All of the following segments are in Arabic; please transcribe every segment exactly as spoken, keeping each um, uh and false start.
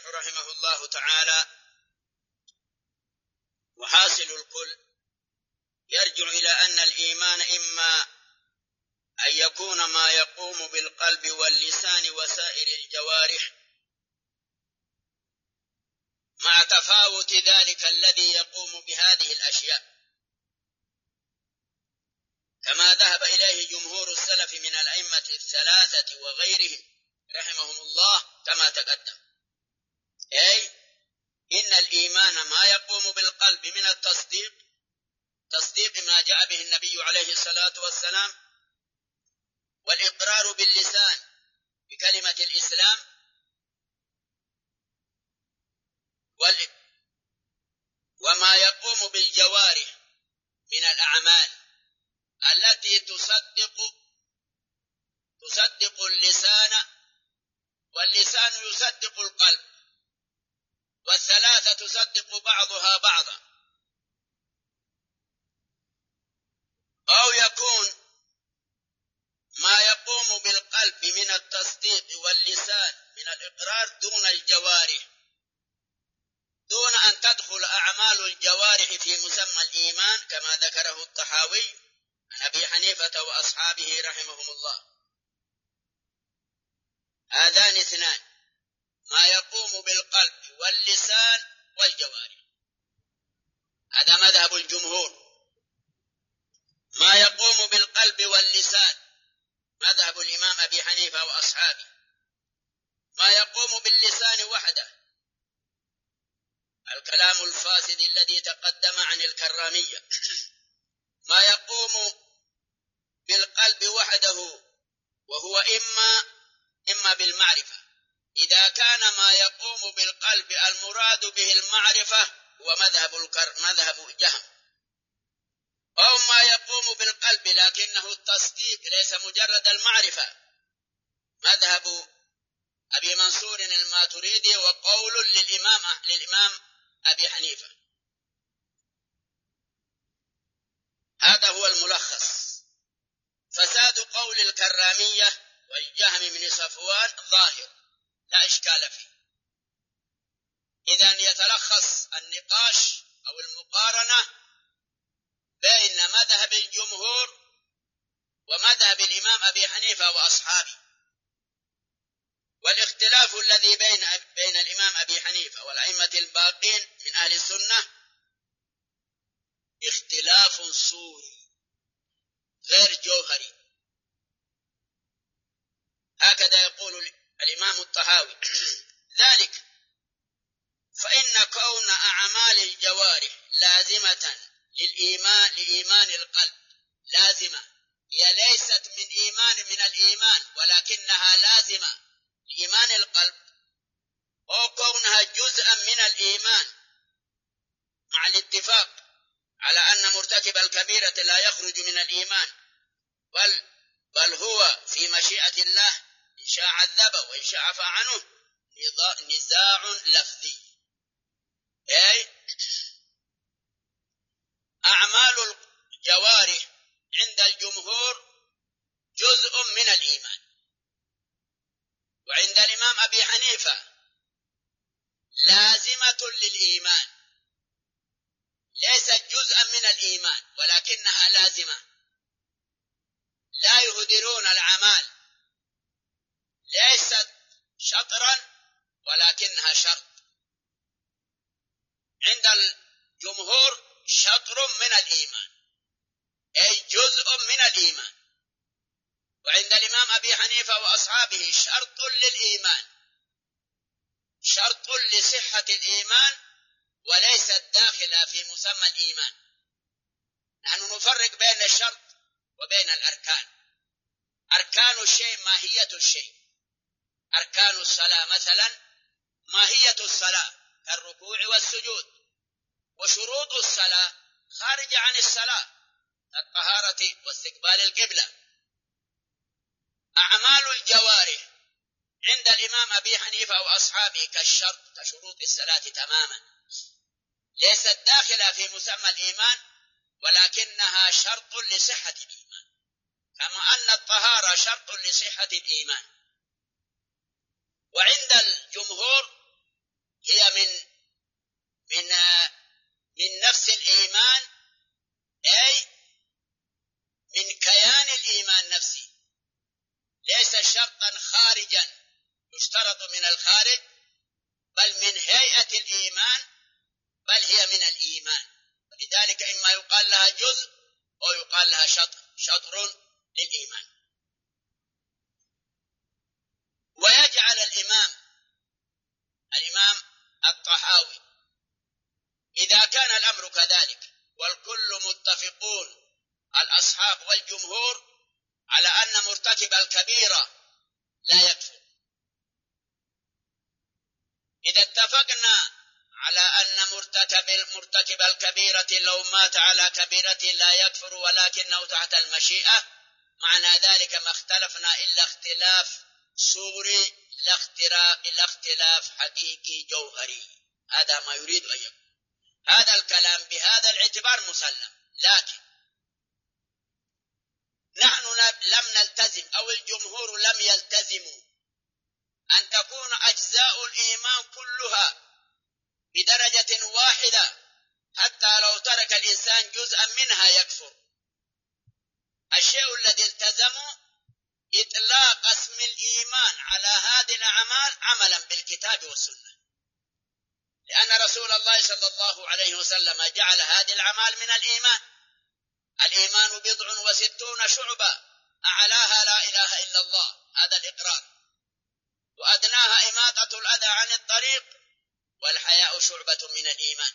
الشارح رحمه الله تعالى: وحاصل الكل يرجع إلى أن الإيمان إما أن يكون ما يقوم بالقلب واللسان وسائر الجوارح، مع تفاوت ذلك الذي يقوم بهذه الأشياء، كما ذهب إليه جمهور السلف من الأئمة الثلاثة وغيرهم رحمهم الله كما تقدم. أي إن الإيمان ما يقوم بالقلب من التصديق، تصديق ما جاء به النبي عليه الصلاة والسلام، والإقرار باللسان بكلمة الإسلام، وما يقوم بالجوارح من الأعمال التي تصدق تصدق اللسان، واللسان يصدق القلب، والثلاثة تصدق بعضها بعضا. أو يكون ما يقوم بالقلب من التصديق واللسان من الإقرار دون الجوارح، دون أن تدخل أعمال الجوارح في مسمى الإيمان، كما ذكره الطحاوي عن أبي حنيفة وأصحابه رحمهم الله. هذان اثنان: ما يقوم بالقلب واللسان والجوارح، هذا مذهب الجمهور. ما يقوم بالقلب واللسان مذهب الإمام أبي حنيفة وأصحابه. ما يقوم باللسان وحده الكلام الفاسد الذي تقدم عن الكرامية. ما يقوم بالقلب وحده وهو إما إما بالمعرفة، إذا كان ما يقوم بالقلب المراد به المعرفة هو مذهب الكر مذهب جهم، أو ما يقوم بالقلب لكنه التصديق ليس مجرد المعرفة، مذهب أبي منصور الماتريدي وقول للإمام للإمام أبي حنيفة. هذا هو الملخص. فساد قول الكرامية والجهم من صفوان ظاهر لا إشكال فيه. إذن يتلخص النقاش أو المقارنة بين مذهب الجمهور ومذهب الإمام أبي حنيفة وأصحابه. والاختلاف الذي بين بين الإمام أبي حنيفة والأئمة الباقين من أهل السنة اختلاف صوري غير جوهري، هكذا يقول الإمام الطحاوي. ذلك فإن كون أعمال الجوارح لازمة للإيمان لإيمان القلب لازمة، هي ليست من إيمان من الإيمان ولكنها لازمة لإيمان القلب، أو كونها جزءا من الإيمان مع الاتفاق على أن مرتكب الكبيرة لا يخرج من الإيمان، بل بل هو في مشيئة الله، إن شاء عذبه وإن شاء عفى عنه، نزاع لفظي. أي أعمال الجوارح عند الجمهور جزء من الإيمان، وعند الإمام أبي حنيفة لازمة للإيمان، ليست جزءا من الإيمان ولكنها لازمة. لا يهدرون الأعمال، ليست شطرا ولكنها شرط. عند الجمهور شطر من الإيمان، أي جزء من الإيمان، وعند الإمام أبي حنيفة وأصحابه شرط للإيمان، شرط لصحة الإيمان وليست داخلة في مسمى الإيمان. نحن نفرق بين الشرط وبين الأركان. أركان الشيء ماهية الشيء. أركان الصلاة مثلا ماهية الصلاة كالركوع والسجود، وشروط الصلاة خارج عن الصلاة الطهارة واستقبال القبلة. أعمال الجوارح عند الإمام أبي حنيفة وأصحابه كالشرط كشروط الصلاة تماما، ليست داخلة في مسمى الإيمان ولكنها شرط لصحة الإيمان، كما أن الطهارة شرط لصحة الإيمان. وعند الجمهور يشترط من الخارج، بل من هيئة الإيمان، بل هي من الإيمان. لذلك إما يقال لها جزء أو يقال لها شطر، شطر للإيمان. ويجعل الإمام الإمام الطحاوي إذا كان الأمر كذلك والكل متفقون الأصحاب والجمهور على أن مرتكب الكبيرة لا يكفر، إذا اتفقنا على أن مرتكب مرتكب الكبيرة لو مات على كبيرة لا يكفر ولكنه تحت المشيئة، معنى ذلك ما اختلفنا إلا اختلاف صوري لا اختلاف حقيقي جوهري. هذا ما يريد أن يقول. هذا الكلام بهذا الاعتبار مسلم، لكن نحن لم نلتزم أو الجمهور لم يلتزموا أن تكون أجزاء الإيمان كلها بدرجة واحدة، حتى لو ترك الإنسان جزءا منها يكفر. الشيء الذي التزموا إطلاق اسم الإيمان على هذه الأعمال عملا بالكتاب والسنة، لأن رسول الله صلى الله عليه وسلم جعل هذه الأعمال من الإيمان. الإيمان بضع وستون شعبة، أعلاها لا إله إلا الله، هذا الإقرار، وأدناها إماطة الأذى عن الطريق، والحياء شعبة من الإيمان.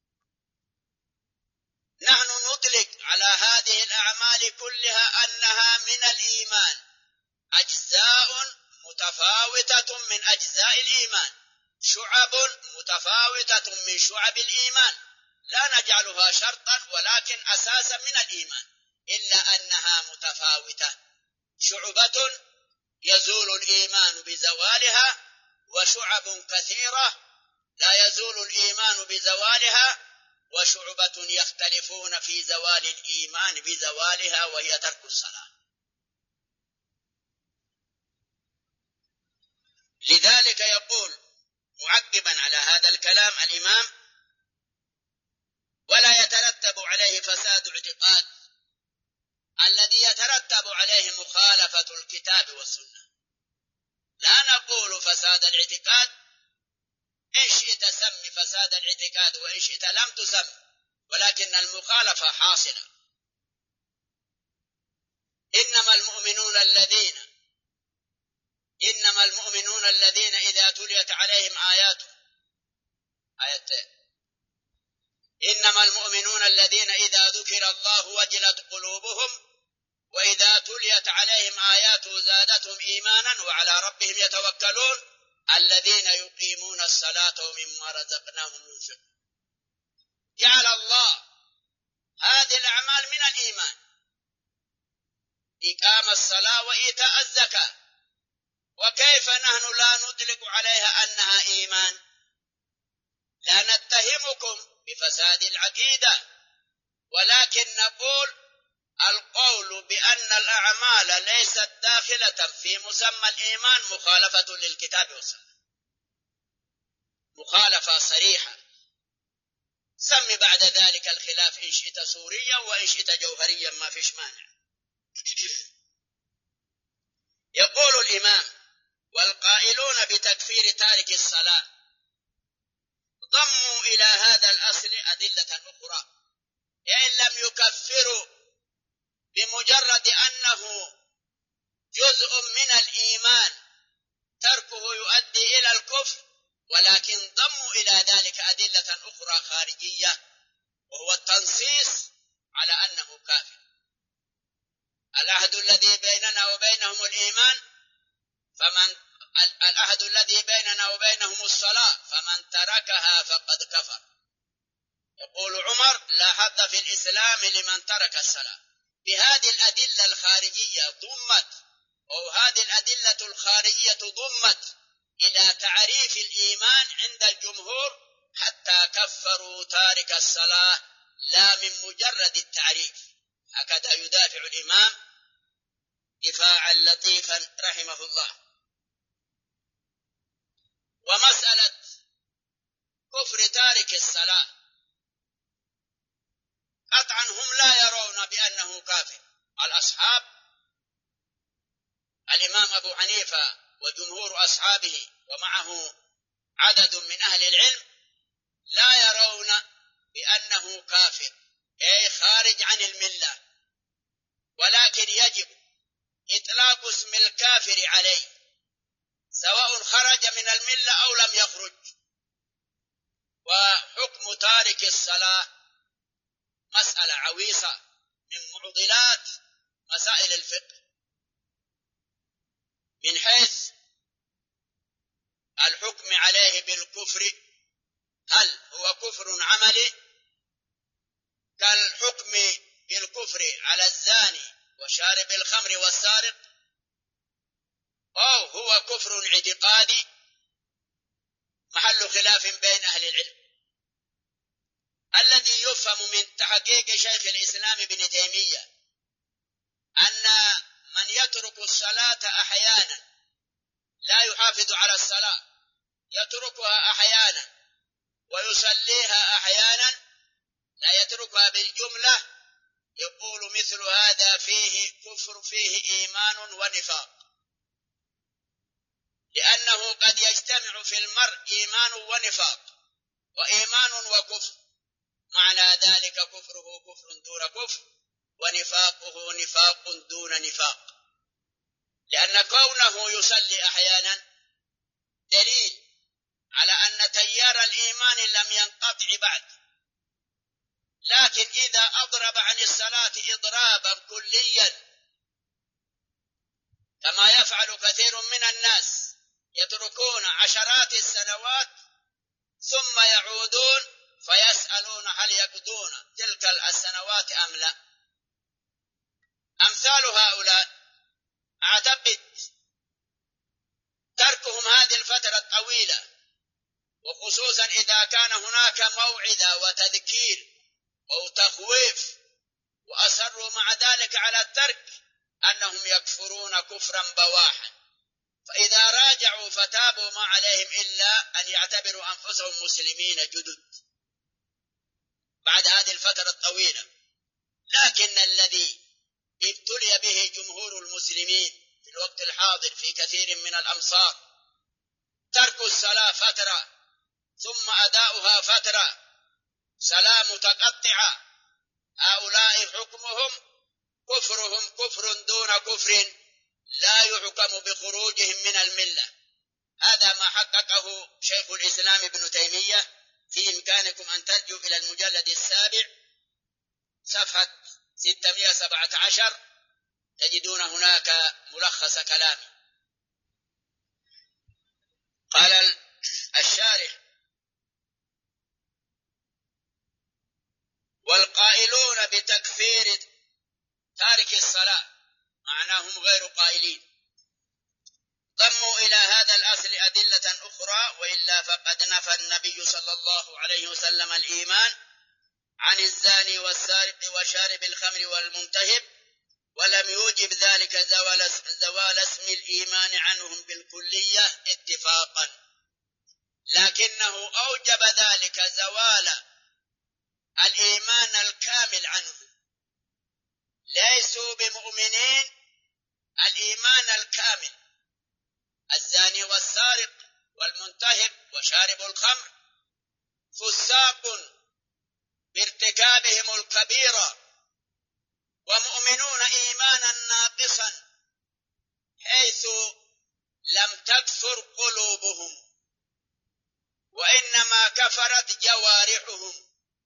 نحن نطلق على هذه الأعمال كلها أنها من الإيمان، أجزاء متفاوتة من أجزاء الإيمان، شعب متفاوتة من شعب الإيمان، لا نجعلها شرطا ولكن أساسا من الإيمان، إلا أنها متفاوتة. شعبة يزول الإيمان بزوالها، وشعب كثيرة لا يزول الإيمان بزوالها، وشعبة يختلفون في زوال الإيمان بزوالها، وهي ترك الصلاة. لذلك يقول معقبا على هذا الكلام الإمام: ولا يترتب عليه فساد اعتقاد الذي يترتب عليه مخالفة الكتاب والسنة. لا نقول فساد الاعتقاد، إن شئت سم فساد الاعتقاد وإن شئت لم تسم، ولكن المخالفة حاصلة. إنما المؤمنون الذين إنما المؤمنون الذين إذا تليت عليهم آياته آيات إنما المؤمنون الذين إذا ذكر الله وجلت قلوبهم وإذا تليت عليهم آياته زادتهم إيمانا وعلى ربهم يتوكلون الذين يقيمون الصلاة ومما رزقناهم ينفقون. جعل الله هذه الأعمال من الإيمان، إقام الصلاة وإيتاء الزكاة. وكيف نحن لا نطلق عليها أنها إيمان؟ لا نتهمكم بفساد العقيدة، ولكن نقول القول بأن الأعمال ليست داخلة في مسمى الإيمان مخالفة للكتاب والسنة، مخالفة صريحة. سم بعد ذلك الخلاف إن شئت سوريا وإن شئت جوهريا، ما فيش مانع. يقول الإمام: والقائلون بتكفير تارك الصلاة ضموا إلى هذا الأصل أدلة أخرى، إن لم يكفروا بمجرد أنه جزء من الإيمان تركه يؤدي إلى الكفر، ولكن ضموا إلى ذلك أدلة أخرى خارجية، وهو التنصيص على أنه كافر. العهد الذي بيننا وبينهم الإيمان، فمن العهد الذي بيننا وبينهم الصلاة، فمن تركها فقد كفر. يقول عمر: لا حظ في الإسلام لمن ترك الصلاة. بهذه الأدلة الخارجية ضمت، أو هذه الأدلة الخارجية ضمت إلى تعريف الإيمان عند الجمهور، حتى كفروا تارك الصلاة لا من مجرد التعريف. هكذا يدافع الإمام دفاعا لطيفا رحمه الله. ومسألة كفر تارك الصلاة قطعا هم لا يرون بأنه كافر. الأصحاب الإمام أبو حنيفة وجمهور أصحابه ومعه عدد من أهل العلم لا يرون بأنه كافر أي خارج عن الملة، ولكن يجب إطلاق اسم الكافر عليه سواء خرج من الملة أو لم يخرج. وحكم تارك الصلاة مسألة عويصة من معضلات مسائل الفقه، من حيث الحكم عليه بالكفر، هل هو كفر عملي كالحكم بالكفر على الزاني وشارب الخمر والسارق، أو هو كفر اعتقادي محل خلاف بين أهل العلم. الذي يفهم من تحقيق شيخ الإسلام ابن تيمية أن من يترك الصلاة أحيانا لا يحافظ على الصلاة، يتركها أحيانا ويصليها أحيانا، لا يتركها بالجملة، يقول مثل هذا فيه كفر، فيه إيمان ونفاق، لأنه قد يجتمع في المرء إيمان ونفاق، وإيمان وكفر، معنى ذلك كفره كفر دون كفر ونفاقه نفاق دون نفاق، لأن كونه يصلي أحيانا دليل على أن تيار الإيمان لم ينقطع بعد. لكن إذا أضرب عن الصلاة إضرابا كليا كما يفعل كثير من الناس، يتركون عشرات السنوات ثم يعودون فيسألون هل يقضون تلك السنوات أم لا. أمثال هؤلاء أعتقد تركهم هذه الفترة الطويلة، وخصوصا إذا كان هناك موعظة وتذكير أو تخويف وأصروا مع ذلك على الترك، أنهم يكفرون كفرا بواحا. فإذا راجعوا فتابوا ما عليهم إلا أن يعتبروا أنفسهم مسلمين جدد بعد هذه الفترة الطويلة. لكن الذي ابتلي به جمهور المسلمين في الوقت الحاضر في كثير من الأمصار ترك الصلاة فترة ثم أداؤها فترة، صلاة متقطعة، هؤلاء حكمهم كفرهم كفر دون كفر، لا يحكم بخروجهم من الملة. هذا ما حققه شيخ الإسلام ابن تيمية. في إمكانكم أن ترجعوا إلى المجلد السابع صفحة ستمائة وسبعة عشر، تجدون هناك ملخص كلامه. قال الشارح: والقائلون بتكفير تارك الصلاة معناهم غير قائلين، ضموا إلى هذا الأصل أدلة أخرى، وإلا فقد نفى النبي صلى الله عليه وسلم الإيمان عن الزاني والسارق وشارب الخمر والمنتهب، ولم يوجب ذلك زوال, زوال اسم الإيمان عنهم بالكلية اتفاقا، لكنه أوجب ذلك زوال الإيمان الكامل عنهم. ليسوا بمؤمنين الإيمان الكامل. الزاني والسارق والمنتهب وشارب الخمر فساق بارتكابهم الكبيرة، ومؤمنون إيمانا ناقصا حيث لم تكفر قلوبهم، وإنما كفرت جوارحهم،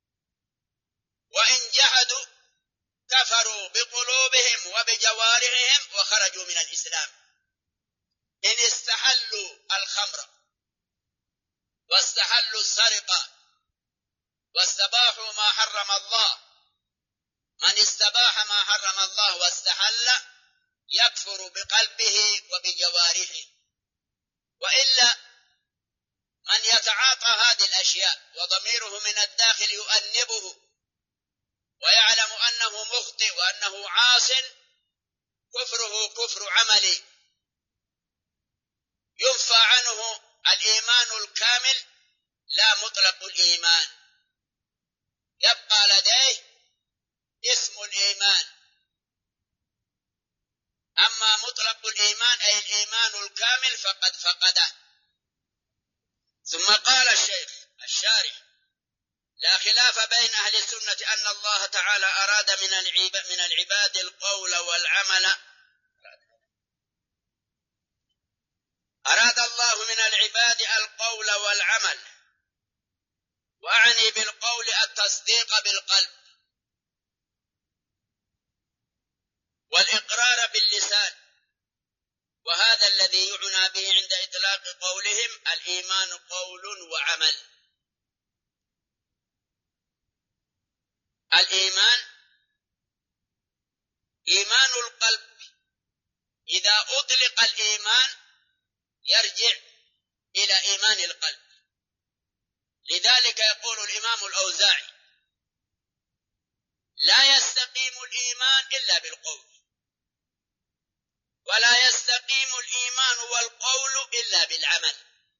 وإن جحدوا كفروا بقلوبهم وبجوارحهم وخرجوا من الإسلام. إن استحلوا الخمر واستحلوا السرقة واستباحوا ما حرم الله، من استباح ما حرم الله واستحل يكفر بقلبه وبجوارحه. وإلا من يتعاطى هذه الأشياء وضميره من الداخل يؤنبه ويعلم أنه مخطئ وأنه عاص، كفره كفر عملي ينفى عنه الإيمان الكامل لا مطلق الإيمان، يبقى لديه اسم الإيمان أما مطلق الإيمان أي الإيمان الكامل فقد فقده. ثم قال الشيخ الشارح: لا خلاف بين أهل السنة أن الله تعالى أراد من العباد القول والعمل أراد الله من العباد القول والعمل، وأعني بالقول التصديق بالقلب والإقرار باللسان، وهذا الذي يعنى به عند إطلاق قولهم الإيمان قول وعمل. الإيمان إيمان القلب، إذا أطلق الإيمان يرجع إلى إيمان القلب. لذلك يقول الإمام الأوزاعي: لا يستقيم الإيمان إلا بالقول، ولا يستقيم الإيمان والقول إلا بالعمل،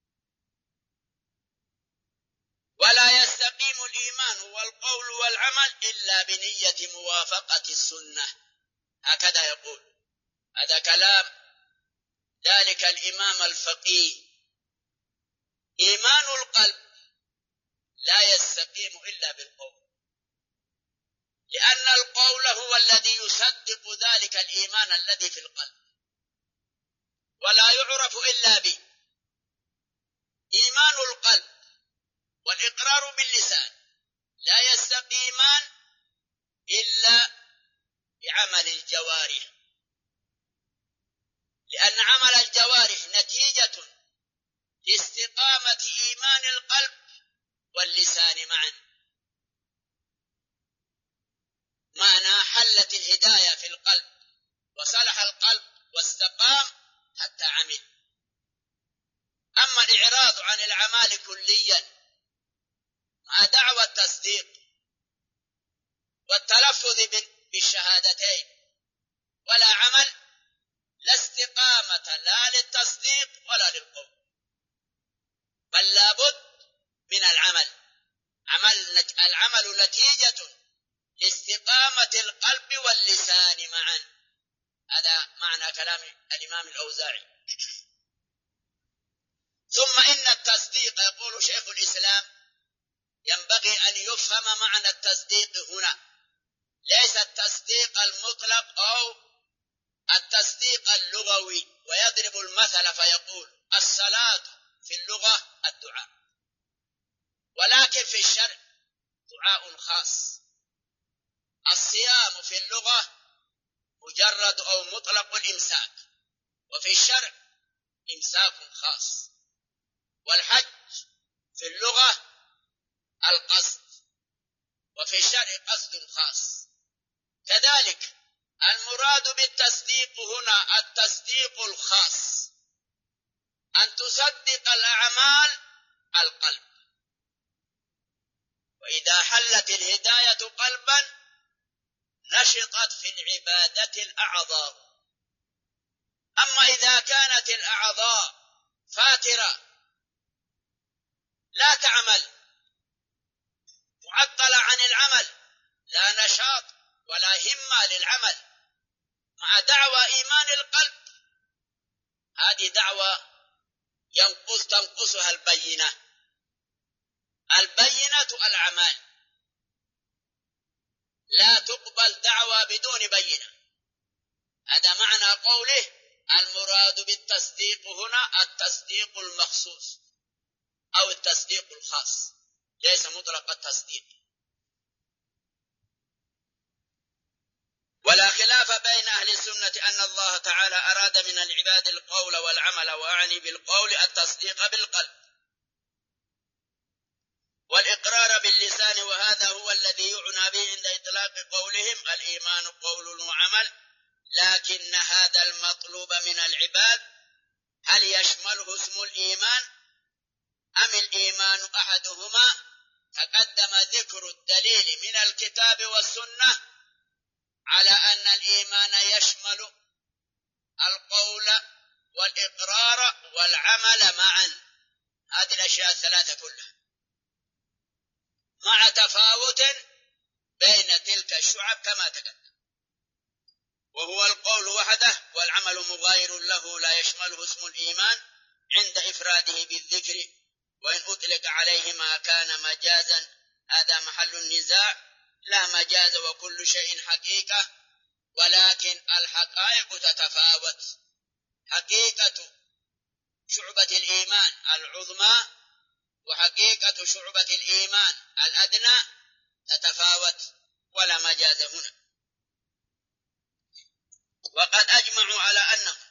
ولا يستقيم الإيمان والقول والعمل إلا بنية موافقة السنة. هكذا يقول. هذا كلام ذلك الإمام الفقيه. إيمان القلب لا يستقيم إلا بالقول، لأن القول هو الذي يصدق ذلك الإيمان الذي في القلب، ولا يعرف إلا به. إيمان القلب والإقرار باللسان لا يستقيمان إلا بعمل الجوارح، لأن عمل الجوارح نتيجة لاستقامة إيمان القلب واللسان معا. معنى حلت الهداية في القلب وصلح القلب واستقام حتى عمل. أما الإعراض عن الأعمال كليا مع دعوى التصديق والتلفظ بالشهادتين ولا عمل، لا استقامة لا للتصديق ولا للقول، بل لابد من العمل. عمل العمل نتيجة لاستقامة القلب واللسان معا. هذا معنى كلام الإمام الأوزاعي. ثم إن التصديق، يقول شيخ الإسلام، ينبغي أن يفهم معنى التصديق هنا، ليس التصديق المطلق أو التصديق اللغوي. ويضرب المثل فيقول: الصلاة في اللغة الدعاء، ولكن في الشرع دعاء خاص. الصيام في اللغة مجرد أو مطلق الإمساك، وفي الشرع إمساك خاص. والحج في اللغة القصد، وفي الشرع قصد خاص. كذلك المراد بالتصديق هنا التصديق الخاص، أن تصدق الأعمال القلب. وإذا حلت الهداية قلبا نشطت في العبادة الأعضاء. أما إذا كانت الأعضاء فاترة لا تعمل، معطلة عن العمل، لا نشاط ولا همة للعمل، مع دعوى إيمان القلب، هذه دعوى ينقص تنقصها البينة. البينة الأعمال، لا تقبل دعوى بدون بينة. هذا معنى قوله: المراد بالتصديق هنا التصديق المخصوص أو التصديق الخاص، ليس مطلق التصديق. ولا خلاف بين أهل السنة أن الله تعالى أراد من العباد القول والعمل، وأعني بالقول التصديق بالقلب والإقرار باللسان، وهذا هو الذي يعنى به عند إطلاق قولهم الإيمان قول وعمل. لكن هذا المطلوب من العباد هل يشمله اسم الإيمان أم الإيمان أحدهما؟ تقدم ذكر الدليل من الكتاب والسنة على أن الإيمان يشمل القول والإقرار والعمل معا، هذه الأشياء الثلاثة كلها، مع تفاوت بين تلك الشعب كما تقدم. وهو القول وحده والعمل مغاير له لا يشمله اسم الإيمان عند إفراده بالذكر، وإن أطلق عليه ما كان مجازا هذا محل النزاع، لا مجاز وكل شيء حقيقة، ولكن الحقائق تتفاوت. حقيقة شعبة الإيمان العظمى وحقيقة شعبة الإيمان الأدنى تتفاوت ولا مجاز هنا. وقد أجمعوا على أنه